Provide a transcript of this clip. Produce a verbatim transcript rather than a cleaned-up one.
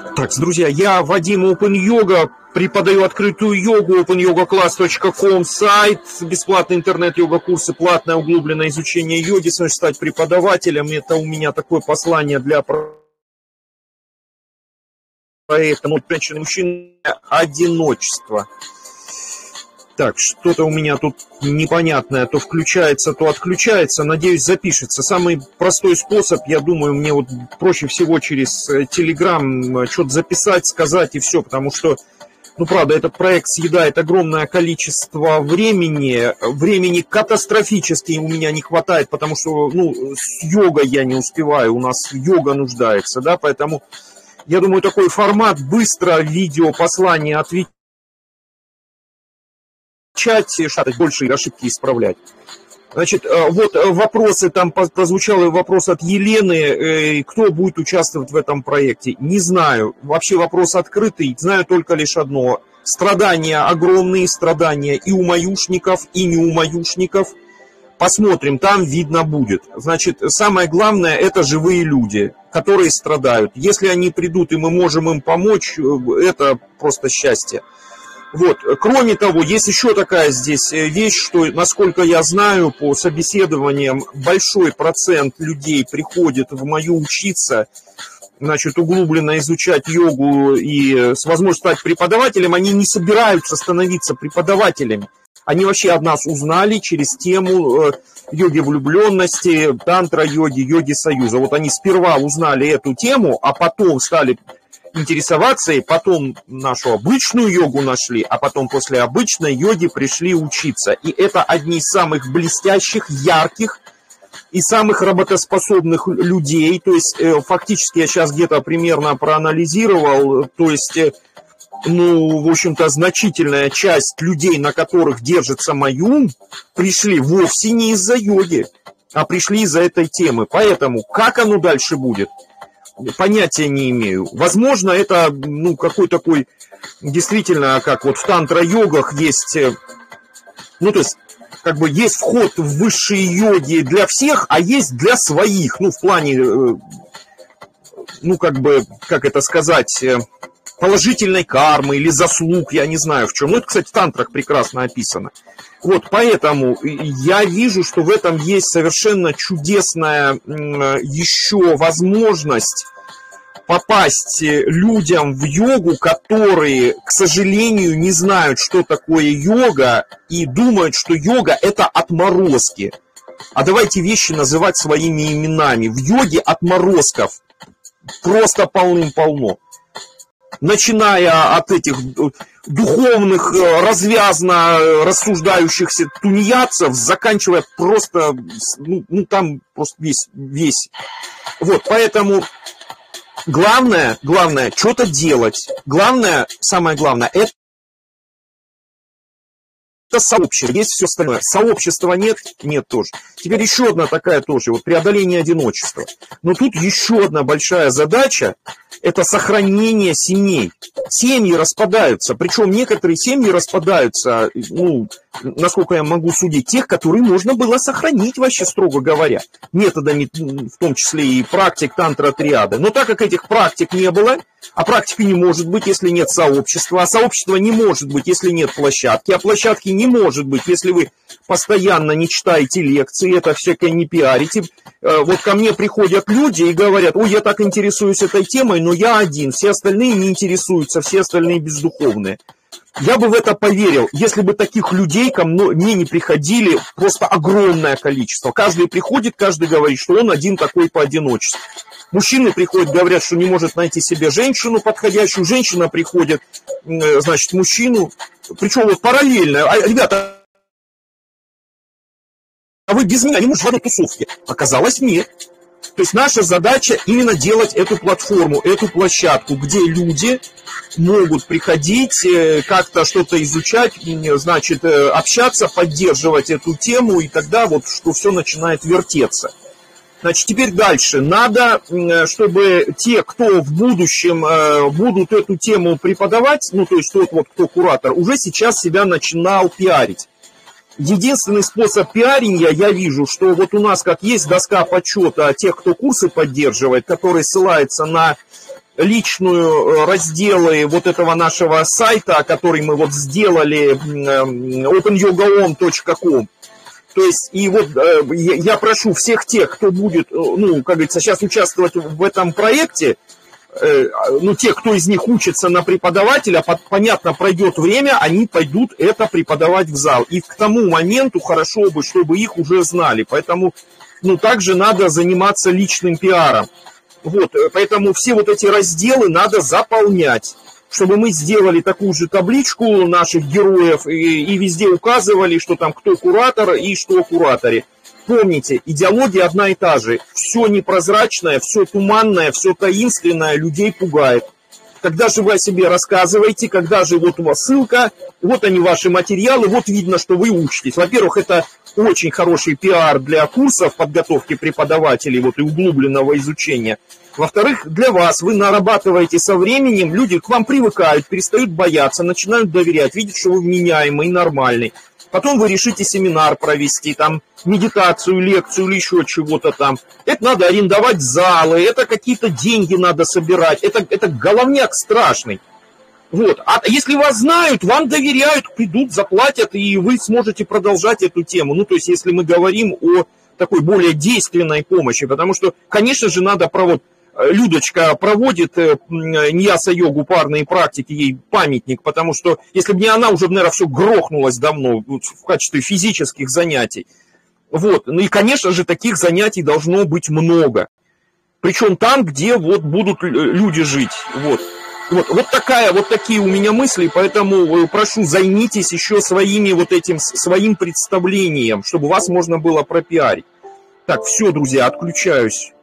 Так, друзья, я Вадим Open Yoga, преподаю открытую йогу, open yoga class точка com, сайт, бесплатные интернет-йога-курсы, платное углубленное изучение йоги, сможешь стать преподавателем. Это у меня такое послание для проекта «Женщины и мужчины. Одиночество». Так, что-то у меня тут непонятное, то включается, то отключается. Надеюсь, запишется. Самый простой способ, я думаю, мне вот проще всего через Telegram что-то записать, сказать и все, потому что, ну, правда, этот проект съедает огромное количество времени. Времени катастрофически у меня не хватает, потому что, ну, с йогой я не успеваю, у нас йога нуждается, да, поэтому, я думаю, такой формат, быстро видео, послание, отвечать, шатать больше и ошибки исправлять. Значит, вот вопросы, там прозвучал вопрос от Елены, кто будет участвовать в этом проекте. Не знаю, вообще вопрос открытый, знаю только лишь одно. Страдания, огромные страдания и у маюшников, и не у маюшников. Посмотрим, там видно будет. Значит, самое главное, это живые люди, которые страдают. Если они придут и мы можем им помочь, это просто счастье. Вот. Кроме того, есть еще такая здесь вещь, что, насколько я знаю, по собеседованиям большой процент людей приходит в мою учиться, значит, углубленно изучать йогу и с возможностью стать преподавателем, они не собираются становиться преподавателями. Они вообще от нас узнали через тему йоги влюбленности, тантра-йоги, йоги союза. Вот они сперва узнали эту тему, а потом стали интересоваться, и потом нашу обычную йогу нашли, а потом после обычной йоги пришли учиться. И это одни из самых блестящих, ярких и самых работоспособных людей. То есть фактически я сейчас где-то примерно проанализировал, то есть, ну, в общем-то, значительная часть людей, на которых держится Маюн, пришли вовсе не из-за йоги, а пришли из-за этой темы. Поэтому как оно дальше будет? Понятия не имею. Возможно, это, ну, какой такой, действительно, как вот в тантра-йогах есть, ну, то есть, как бы есть вход в высшие йоги для всех, а есть для своих, ну, в плане, ну, как бы, как это сказать, положительной кармы или заслуг, я не знаю в чем. Ну, это, кстати, в тантрах прекрасно описано. Вот, поэтому я вижу, что в этом есть совершенно чудесная еще возможность попасть людям в йогу, которые, к сожалению, не знают, что такое йога, и думают, что йога – это отморозки. А давайте вещи называть своими именами. В йоге отморозков просто полным-полно. Начиная от этих духовных, развязно рассуждающихся тунеядцев, заканчивая просто, ну, ну там просто весь, весь. Вот, поэтому главное, главное, что-то делать. Главное, самое главное, это Это сообщество, есть все остальное. Сообщества нет, нет тоже. Теперь еще одна такая тоже, вот преодоление одиночества. Но тут еще одна большая задача, это сохранение семей. Семьи распадаются, причем некоторые семьи распадаются, ну, насколько я могу судить, тех, которые можно было сохранить вообще, строго говоря, методами, в том числе и практик тантра-триады. Но так как этих практик не было, а практики не может быть, если нет сообщества, а сообщества не может быть, если нет площадки, а площадки не может быть, если вы постоянно не читаете лекции, это всякое не пиарите. Вот ко мне приходят люди и говорят: ой, я так интересуюсь этой темой, но я один, все остальные не интересуются, все остальные бездуховные. Я бы в это поверил, если бы таких людей ко мне не приходили просто огромное количество. Каждый приходит, каждый говорит, что он один такой по одиночеству. Мужчины приходят, говорят, что не может найти себе женщину подходящую. Женщина приходит, значит, мужчину. Причем вот параллельно. А, ребята, а вы без меня не можете в одной тусовке? Оказалось, нет. То есть наша задача именно делать эту платформу, эту площадку, где люди могут приходить, как-то что-то изучать, значит, общаться, поддерживать эту тему, и тогда вот что все начинает вертеться. Значит, теперь дальше. Надо, чтобы те, кто в будущем будут эту тему преподавать, ну, то есть тот вот, кто куратор, уже сейчас себя начинал пиарить. Единственный способ пиарения, я вижу, что вот у нас как есть доска почета тех, кто курсы поддерживает, который ссылается на личную разделы вот этого нашего сайта, который мы вот сделали, open yoga on точка com. То есть, и вот я прошу всех тех, кто будет, ну, как говорится, сейчас участвовать в этом проекте, ну, те, кто из них учится на преподавателя, понятно, пройдет время, они пойдут это преподавать в зал. И к тому моменту хорошо бы, чтобы их уже знали. Поэтому, ну, также надо заниматься личным пиаром. Вот, поэтому все вот эти разделы надо заполнять, чтобы мы сделали такую же табличку наших героев и, и везде указывали, что там кто куратор и что о кураторе. Помните, идеология одна и та же. Все непрозрачное, все туманное, все таинственное людей пугает. Когда же вы о себе рассказываете, когда же вот у вас ссылка, вот они ваши материалы, вот видно, что вы учитесь. Во-первых, это очень хороший пиар для курсов подготовки преподавателей вот, и углубленного изучения. Во-вторых, для вас вы нарабатываете со временем, люди к вам привыкают, перестают бояться, начинают доверять, видят, что вы вменяемый, нормальный. Потом вы решите семинар провести, там, медитацию, лекцию или еще чего-то там. Это надо арендовать залы, это какие-то деньги надо собирать, это, это головняк страшный. Вот. А если вас знают, вам доверяют, придут, заплатят, и вы сможете продолжать эту тему. Ну, то есть, если мы говорим о такой более действенной помощи, потому что, конечно же, надо проводить. Людочка проводит ньяса-йогу, парные практики, ей памятник, потому что если бы не она, уже, наверное, все грохнулось давно в качестве физических занятий. Вот. Ну и, конечно же, таких занятий должно быть много. Причем там, где вот будут люди жить. Вот. Вот, вот, такая, вот такие у меня мысли, поэтому прошу, займитесь еще своими вот этим, своим представлением, чтобы вас можно было пропиарить. Так, все, друзья, отключаюсь.